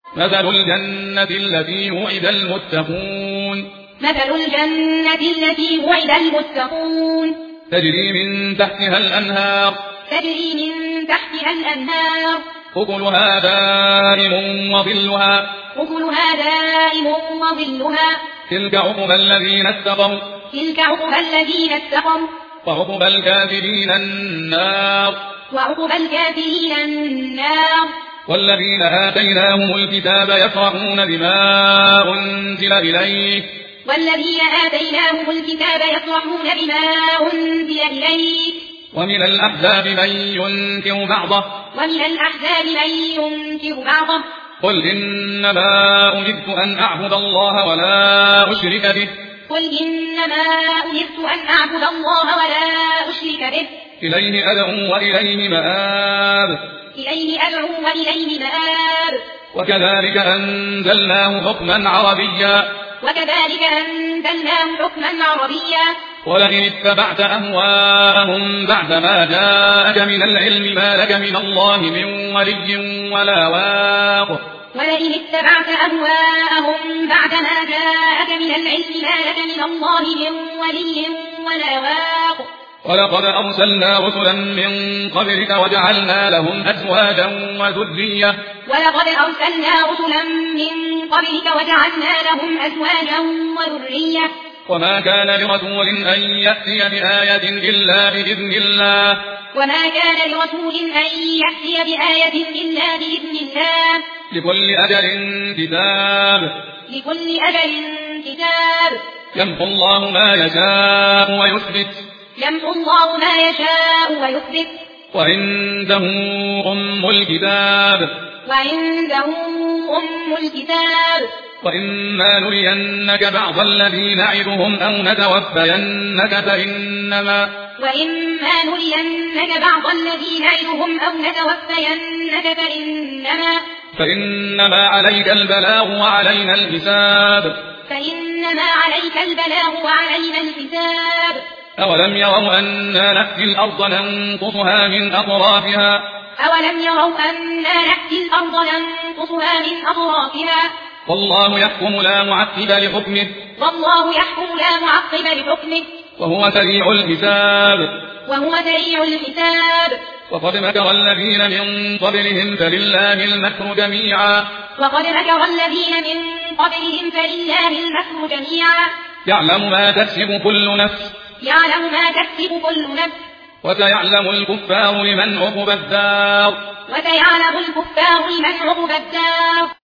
مثل الجنة التي وعد المتقون مثل الجنة التي وعد المتقون تجري من تحتها الأنهار أكلها دائم وظلها تلك عقبى الذين اتقوا وعقبى الكافرين النار والذين آتيناهم الكتاب يفرحون بما أنزل إليك ومن الأحزاب من ينكر بعضه قل إنما أمرت أن أعبد الله ولا أشرك به إليه أدعو وإليه مآب وكذلك أنزلناه حكما عربيا ولئن اتبعت أهواءهم بعد ما جاءك من العلم ما لك من الله من ولي ولا واق ولقد أرسلنا رسلا من قبلك وجعلنا لهم أزواجا وذرية وما كان لرسول أن يأتي بآية إلا بإذن الله لكل أجل كتاب يمحو الله ما يشاء ويثبت وعنده أم الكتاب وإما نرينك بعض الذي نعدهم أو نتوفينك فإنما عليك البلاغ وعلينا الحساب أولم يروا أنا نأتي الأرض ننقصها من أطرافها والله يحكم لا معقب لحكمه وهو سريع الحساب وقد مكر الذين من قبلهم فلله المكر جميعا يعلم ما تكسب كل نفس وسيعلم الكفار لمن عقبى الدار